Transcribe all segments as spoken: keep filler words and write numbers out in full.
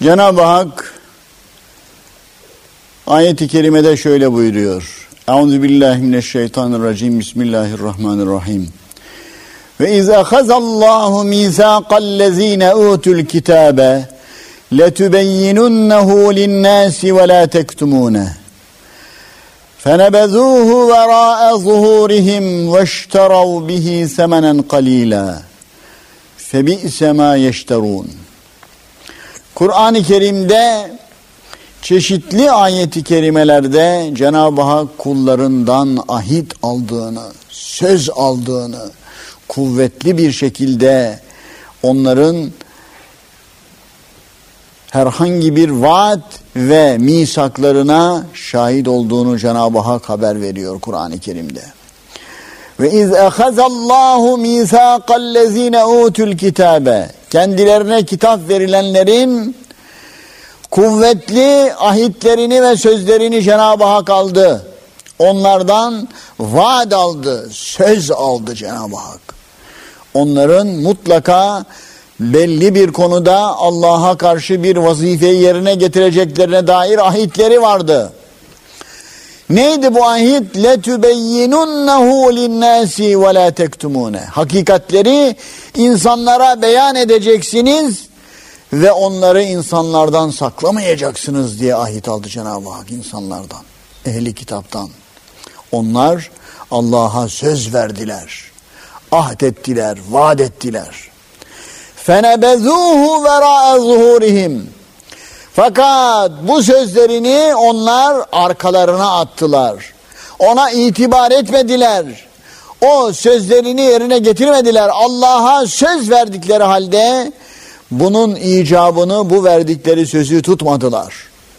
Cenab-ı Hak ayet-i kerimede şöyle buyuruyor. Euzubillahimineşşeytanirracim. Bismillahirrahmanirrahim. Ve iz ahazallahu mizaqallezine utul kitabe letubeyyinunnehu linnâsi ve la tektumûne fenebezûhu verâe zuhûrihim veşterav bihi semenen qalîlâ febi'se mâ yeşterûn. Kur'an-ı Kerim'de çeşitli ayet-i kerimelerde Cenab-ı Hak kullarından ahit aldığını, söz aldığını, kuvvetli bir şekilde onların herhangi bir vaat ve misaklarına şahit olduğunu Cenab-ı Hak haber veriyor Kur'an-ı Kerim'de. Ve iz ehazallahu misaqallezine utul kitabe, kendilerine kitap verilenlerin kuvvetli ahitlerini ve sözlerini Cenab-ı Hak aldı. Onlardan vaat aldı, söz aldı Cenab-ı Hak. Onların mutlaka belli bir konuda Allah'a karşı bir vazifeyi yerine getireceklerine dair ahitleri vardı. Neydi bu ahit? لَتُبَيِّنُنَّهُ لِلنَّاسِ وَلَا تَكْتُمُونَ. Hakikatleri insanlara beyan edeceksiniz ve onları insanlardan saklamayacaksınız diye ahit aldı Cenab-ı Hak insanlardan, ehli kitaptan. Onlar Allah'a söz verdiler, ahd ettiler, vaat ettiler. فَنَبَذُوهُ وَرَاءَ ظُهُورِهِمْ. Fakat bu sözlerini onlar arkalarına attılar. Ona itibar etmediler. O sözlerini yerine getirmediler. Allah'a söz verdikleri halde bunun icabını, bu verdikleri sözü tutmadılar.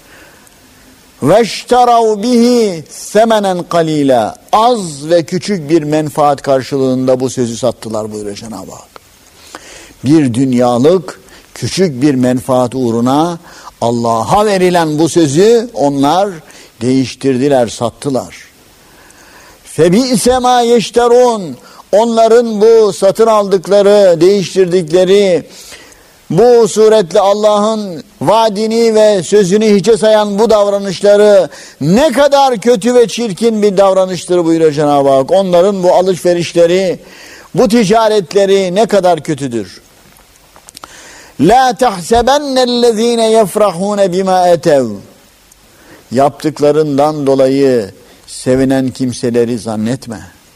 وَاشْتَرَوْ bihi semenen qalila. Az ve küçük bir menfaat karşılığında bu sözü sattılar buyuruyor Cenab-ı Hak. Bir dünyalık küçük bir menfaat uğruna Allah'a verilen bu sözü onlar değiştirdiler, sattılar. فَبِئْسَ مَا يَشْتَرُونَ. Onların bu satın aldıkları, değiştirdikleri, bu suretle Allah'ın vaadini ve sözünü hiçe sayan bu davranışları ne kadar kötü ve çirkin bir davranıştır buyuruyor Cenab-ı Hak. Onların bu alışverişleri, bu ticaretleri ne kadar kötüdür. La tahsebennellezine yefrahun bima etev. Yaptıklarından dolayı sevinen kimseleri zannetme.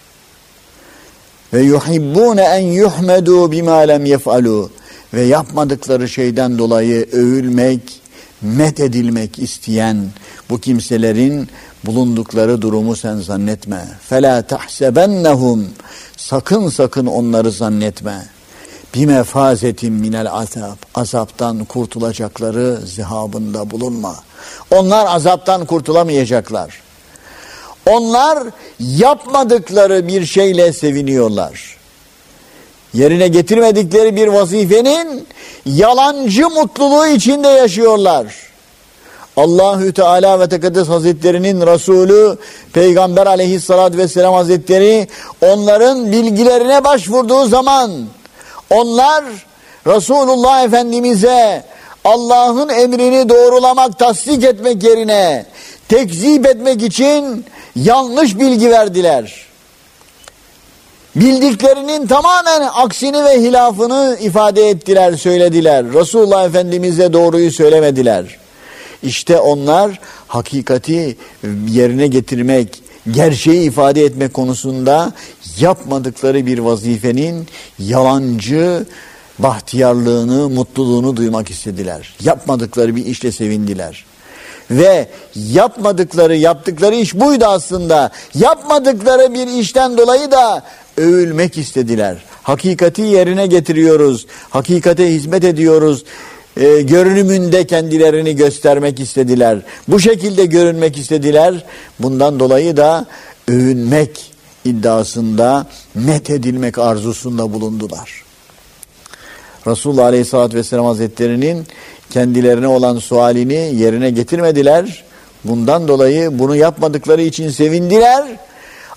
Ve yuhibbun en yuhmedu bima lem yef'alu. Ve yapmadıkları şeyden dolayı övülmek, met edilmek isteyen bu kimselerin bulundukları durumu sen zannetme. Fela tahsebennehum. Sakın sakın onları zannetme. Bimefazetin minel azab. Azaptan kurtulacakları zihabında bulunma. Onlar azaptan kurtulamayacaklar. Onlar yapmadıkları bir şeyle seviniyorlar. Yerine getirmedikleri bir vazifenin yalancı mutluluğu içinde yaşıyorlar. Allahü Teala ve Tekaddes Hazretlerinin Resulü Peygamber Aleyhisselatü Vesselam Hazretleri onların bilgilerine başvurduğu zaman onlar Resulullah Efendimiz'e Allah'ın emrini doğrulamak, tasdik etmek yerine tekzip etmek için yanlış bilgi verdiler. Bildiklerinin tamamen aksini ve hilafını ifade ettiler, söylediler. Resulullah Efendimiz'e doğruyu söylemediler. İşte onlar hakikati yerine getirmek, gerçeği ifade etmek konusunda yapmadıkları bir vazifenin yalancı bahtiyarlığını, mutluluğunu duymak istediler. Yapmadıkları bir işle sevindiler. Ve yapmadıkları, yaptıkları iş buydu aslında. Yapmadıkları bir işten dolayı da övülmek istediler. Hakikati yerine getiriyoruz, hakikate hizmet ediyoruz. E, görünümünde kendilerini göstermek istediler. Bu şekilde görünmek istediler. Bundan dolayı da övünmek iddiasında, met edilmek arzusunda bulundular. Resulullah Aleyhisselatü Vesselam Hazretleri'nin kendilerine olan sualini yerine getirmediler. Bundan dolayı bunu yapmadıkları için sevindiler.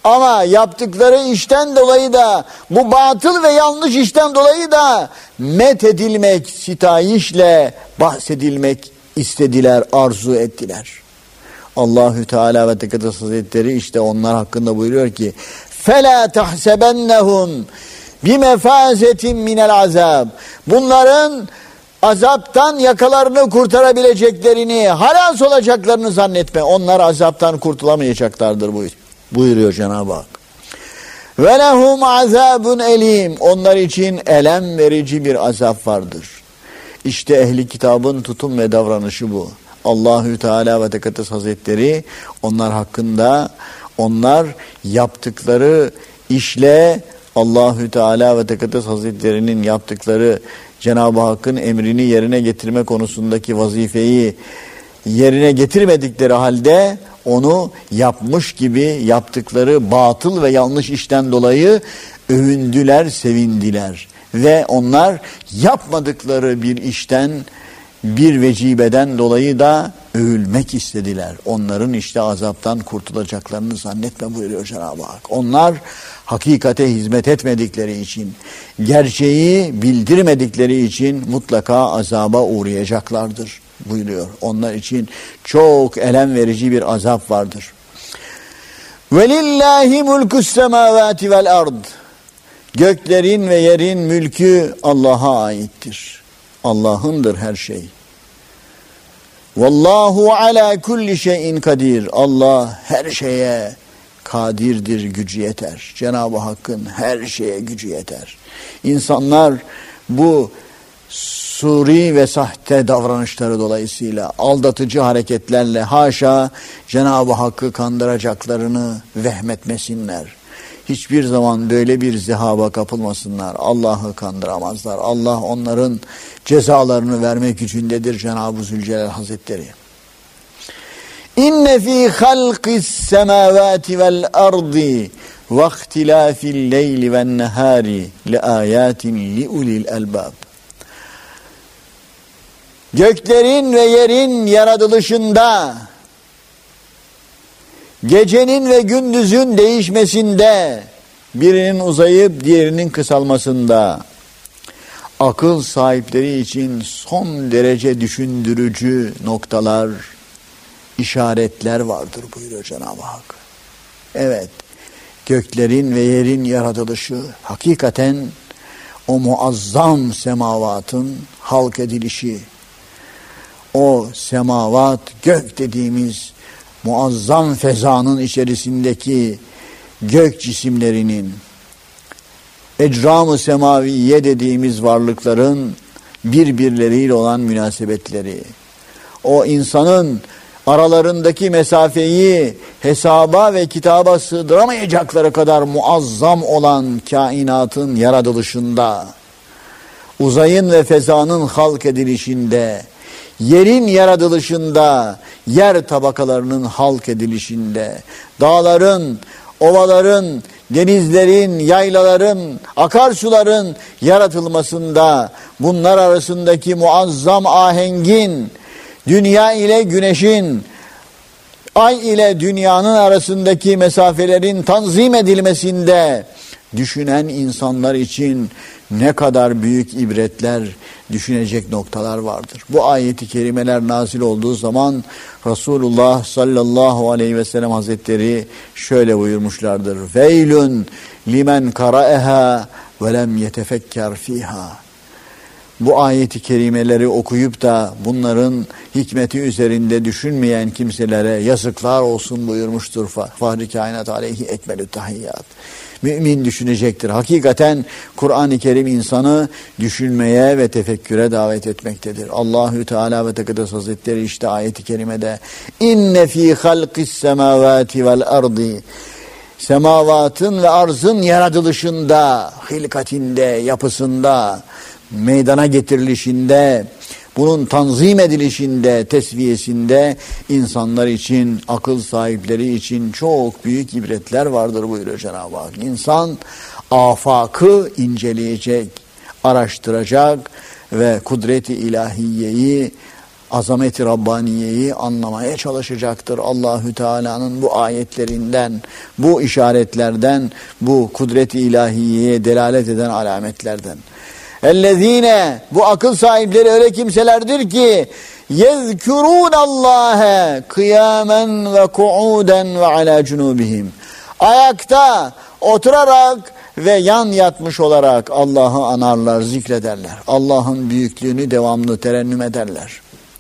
Ama yaptıkları işten dolayı da, bu batıl ve yanlış işten dolayı da met edilmek, sitayişle bahsedilmek istediler, arzu ettiler. Allahü Teala ve Tekaddes Hazretleri işte onlar hakkında buyuruyor ki: فَلَا تَحْسَبَنَّهُمْ بِمَفَازَةٍ مِنَ الْعَذَابِ. Bunların azaptan yakalarını kurtarabileceklerini, halas olacaklarını zannetme. Onlar azaptan kurtulamayacaklardır buyuruyor Cenab-ı Hak. وَلَهُمْ عَذَابٌ elim. Onlar için elem verici bir azap vardır. İşte ehli kitabın tutum ve davranışı bu. Allahü Teala ve Tekaddes Hazretleri onlar hakkında, onlar yaptıkları işle Allahü Teala ve Tekaddes Hazretleri'nin yaptıkları Cenab-ı Hakk'ın emrini yerine getirme konusundaki vazifeyi yerine getirmedikleri halde onu yapmış gibi yaptıkları batıl ve yanlış işten dolayı övündüler, sevindiler. Ve onlar yapmadıkları bir işten, bir vecibeden dolayı da övülmek istediler. Onların işte azaptan kurtulacaklarını zannetme buyuruyor Cenab-ı Hak. Onlar hakikate hizmet etmedikleri için, gerçeği bildirmedikleri için mutlaka azaba uğrayacaklardır buyuruyor. Onlar için çok elem verici bir azap vardır. وَلِلَّهِ مُلْكُ السَّمَاوَاتِ وَالْأَرْضِ. Göklerin ve yerin mülkü Allah'a aittir. Allah'ındır her şey. Vallahu ala kulli şeyin kadir. Allah her şeye kadirdir, gücü yeter. Cenab-ı Hakk'ın her şeye gücü yeter. İnsanlar bu suri ve sahte davranışları dolayısıyla, aldatıcı hareketlerle haşa Cenab-ı Hakk'ı kandıracaklarını vehmetmesinler. Hiçbir zaman böyle bir zihaba kapılmasınlar. Allah'ı kandıramazlar. Allah onların cezalarını vermek gücündedir Cenab-ı Zülcelal Hazretleri. İnne fî halqis semâvâti vel ardi ve ihtilâfil leyli ven nehâri le âyâtin li ulil elbâb. Göklerin ve yerin yaratılışında, gecenin ve gündüzün değişmesinde, birinin uzayıp diğerinin kısalmasında, akıl sahipleri için son derece düşündürücü noktalar, işaretler vardır buyuruyor Cenab-ı Hak. Evet, göklerin ve yerin yaratılışı hakikaten o muazzam semavatın halk edilişi, o semavat, gök dediğimiz muazzam fezanın içerisindeki gök cisimlerinin, ecram-ı semaviye dediğimiz varlıkların birbirleriyle olan münasebetleri, o insanın aralarındaki mesafeyi hesaba ve kitaba sığdıramayacakları kadar muazzam olan kainatın yaratılışında, uzayın ve fezanın halk edilişinde, yerin yaratılışında, yer tabakalarının halk edilişinde, dağların, ovaların, denizlerin, yaylaların, akarsuların yaratılmasında, bunlar arasındaki muazzam ahengin, dünya ile güneşin, ay ile dünyanın arasındaki mesafelerin tanzim edilmesinde düşünen insanlar için ne kadar büyük ibretler, düşünecek noktalar vardır. Bu ayeti kerimeler nazil olduğu zaman Resulullah sallallahu aleyhi ve sellem Hazretleri şöyle buyurmuşlardır. Veylün limen karaeha ve lem yetefekker fiha. Bu ayeti kerimeleri okuyup da bunların hikmeti üzerinde düşünmeyen kimselere yazıklar olsun buyurmuştur Fahri Kainat aleyhi ekmelü tahiyyat. Mümin düşünecektir. Hakikaten Kur'an-ı Kerim insanı düşünmeye ve tefekküre davet etmektedir. Allahü Teala ve Tekaddes Hazretleri işte ayet-i kerimede inne fî halqis semâvâti vel ardi, semavatın ve arzın yaratılışında, hilkatinde, yapısında, meydana getirilişinde, bunun tanzim edilişinde, tesviyesinde insanlar için, akıl sahipleri için çok büyük ibretler vardır buyuruyor Cenab-ı Hak. İnsan afakı inceleyecek, araştıracak ve kudret-i ilahiyeyi azamet-i Rabbaniye'yi anlamaya çalışacaktır. Allahü Teala'nın bu ayetlerinden, bu işaretlerden, bu kudret-i ilahiyeye delalet eden alametlerden. Ellezine, bu akıl sahipleri öyle kimselerdir ki yezkurûnallâhe kıyâmen ve ku'ûden ve alâ cunûbihim. Ayakta, oturarak ve yan yatmış olarak Allah'ı anarlar, zikrederler. Allah'ın büyüklüğünü devamlı terennüm ederler.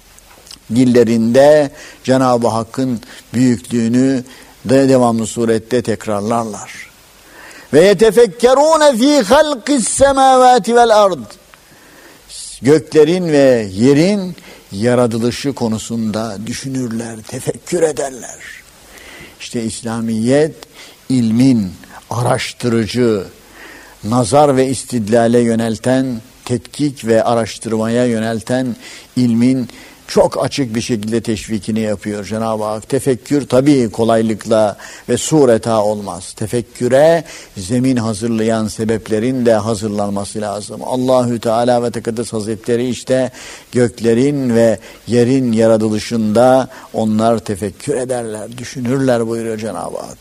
Dillerinde Cenab-ı Hakk'ın büyüklüğünü de devamlı surette tekrarlarlar. Ve yetefekkerûne fî halqis semâvâti vel ard. Göklerin ve yerin yaratılışı konusunda düşünürler, tefekkür ederler. İşte İslamiyet ilmin araştırıcı, nazar ve istidlale yönelten, tetkik ve araştırmaya yönelten ilmin çok açık bir şekilde teşvikini yapıyor Cenab-ı Hak. Tefekkür tabii kolaylıkla ve sureta olmaz. Tefekküre zemin hazırlayan sebeplerin de hazırlanması lazım. Allahü Teala ve Tekaddes Hazretleri işte göklerin ve yerin yaratılışında onlar tefekkür ederler, düşünürler buyuruyor Cenab-ı Hak.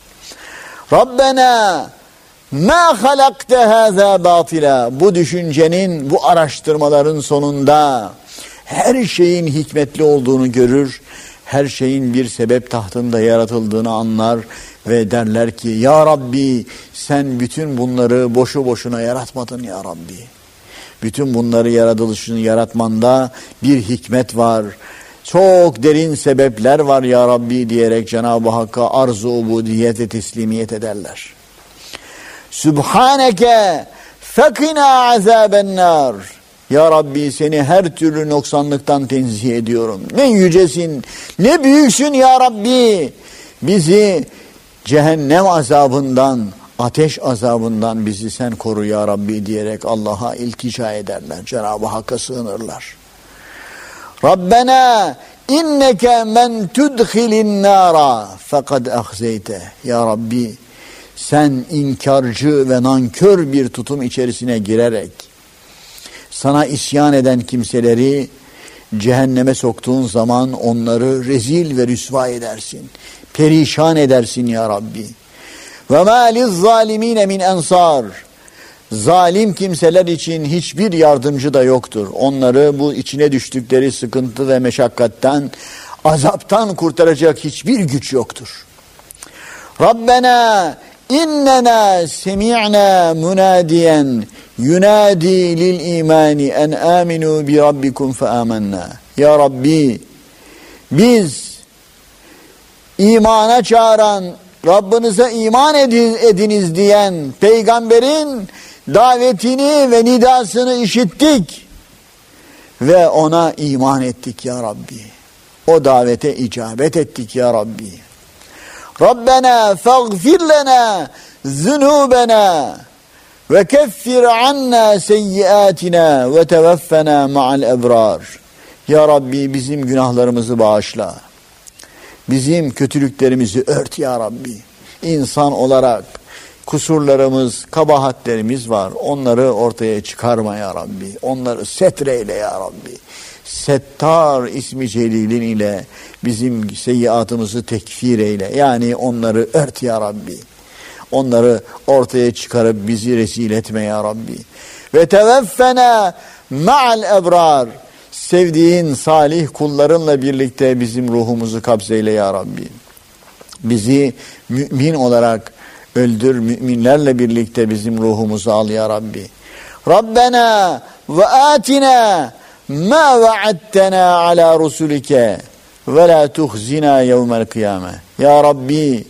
Rabbena ma halakte hâzâ batila. Bu düşüncenin, bu araştırmaların sonunda her şeyin hikmetli olduğunu görür, her şeyin bir sebep tahtında yaratıldığını anlar ve derler ki ya Rabbi sen bütün bunları boşu boşuna yaratmadın ya Rabbi. Bütün bunları yaratılışını yaratmanda bir hikmet var. Çok derin sebepler var ya Rabbi diyerek Cenab-ı Hakk'a arz-ı ubudiyet ve teslimiyet ederler. Sübhaneke fekina azabennar. Ya Rabbi seni her türlü noksanlıktan tenzih ediyorum. Ne yücesin, ne büyüksün ya Rabbi. Bizi cehennem azabından, ateş azabından bizi sen koru ya Rabbi diyerek Allah'a iltica ederler. Cenab-ı Hakk'a sığınırlar. Rabbena inneke men tudkhilin nara fekad ahzeyte. Ya Rabbi sen inkarcı ve nankör bir tutum içerisine girerek sana isyan eden kimseleri cehenneme soktuğun zaman onları rezil ve rüsva edersin. Perişan edersin ya Rabbi. Ve mâ lizzâlimîne min ensâr. Zalim kimseler için hiçbir yardımcı da yoktur. Onları bu içine düştükleri sıkıntı ve meşakkatten, azaptan kurtaracak hiçbir güç yoktur. Rabbena innena semi'na munadiyen yunadi lil imani en aminu bi rabbikum fe amennâ. Ya Rabbi biz imana çağıran, Rabbinize iman ediniz diyen peygamberin davetini ve nidasını işittik ve ona iman ettik ya Rabbi. O davete icabet ettik ya Rabbi. Rabbena faghfir lana zunubena ve keffir anna seyyiatina ve tevaffena ma'al ebrar. Ya Rabbi bizim günahlarımızı bağışla. Bizim kötülüklerimizi ört ya Rabbi. İnsan olarak kusurlarımız, kabahatlerimiz var. Onları ortaya çıkarma ya Rabbi. Onları setreyle ya Rabbi. Settar ismi celilin ile bizim seyyiatımızı tekfir eyle. Yani onları ört ya Rabbi. Onları ortaya çıkarıp bizi rezil etme ya Rabbi. Ve teveffena ma'al ebrar. Sevdiğin salih kullarınla birlikte bizim ruhumuzu kabzeyle ya Rabbi. Bizi mümin olarak öldür, müminlerle birlikte bizim ruhumuzu al ya Rabbi. Rabbena ve atina ma va'attena ala rusulike ve la tuhzina yevmel kıyame. Ya Rabbi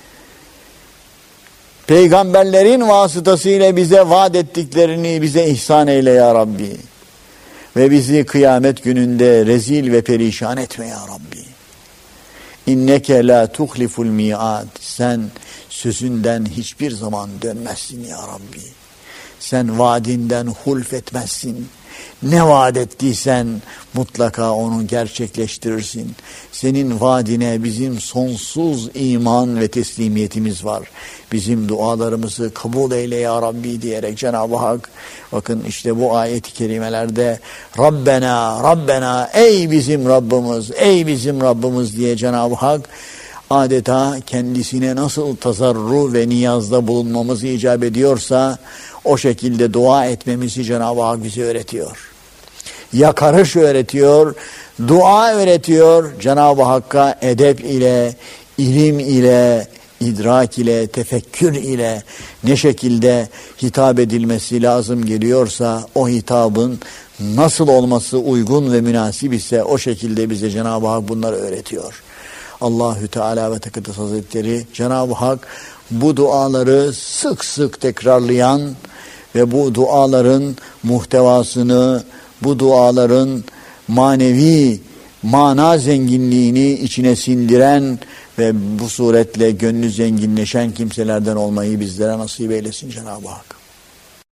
peygamberlerin vasıtasıyla bize vaat ettiklerini bize ihsan eyle ya Rabbi. Ve bizi kıyamet gününde rezil ve perişan etme ya Rabbi. İnneke la tuhliful mi'ad. Sen sözünden hiçbir zaman dönmezsin ya Rabbi. Sen vaadinden hulf etmezsin. Ne vaat ettiysen mutlaka onu gerçekleştirirsin. Senin vaadine bizim sonsuz iman ve teslimiyetimiz var. Bizim dualarımızı kabul eyle ya Rabbi diyerek Cenab-ı Hak, bakın işte bu ayet-i kerimelerde Rabbena, Rabbena, ey bizim Rabbimiz, ey bizim Rabbimiz diye Cenab-ı Hak adeta kendisine nasıl tazarru ve niyazda bulunmamız icap ediyorsa o şekilde dua etmemizi Cenab-ı Hak bize öğretiyor. Yakarış öğretiyor, dua öğretiyor. Cenab-ı Hakk'a edep ile, ilim ile, idrak ile, tefekkür ile ne şekilde hitap edilmesi lazım geliyorsa o hitabın nasıl olması uygun ve münasip ise o şekilde bize Cenab-ı Hak bunları öğretiyor. Allahü Teala ve Tekaddes Hazretleri Cenab-ı Hak bu duaları sık sık tekrarlayan ve bu duaların muhtevasını, bu duaların manevi mana zenginliğini içine sindiren ve bu suretle gönlü zenginleşen kimselerden olmayı bizlere nasip eylesin Cenab-ı Hak.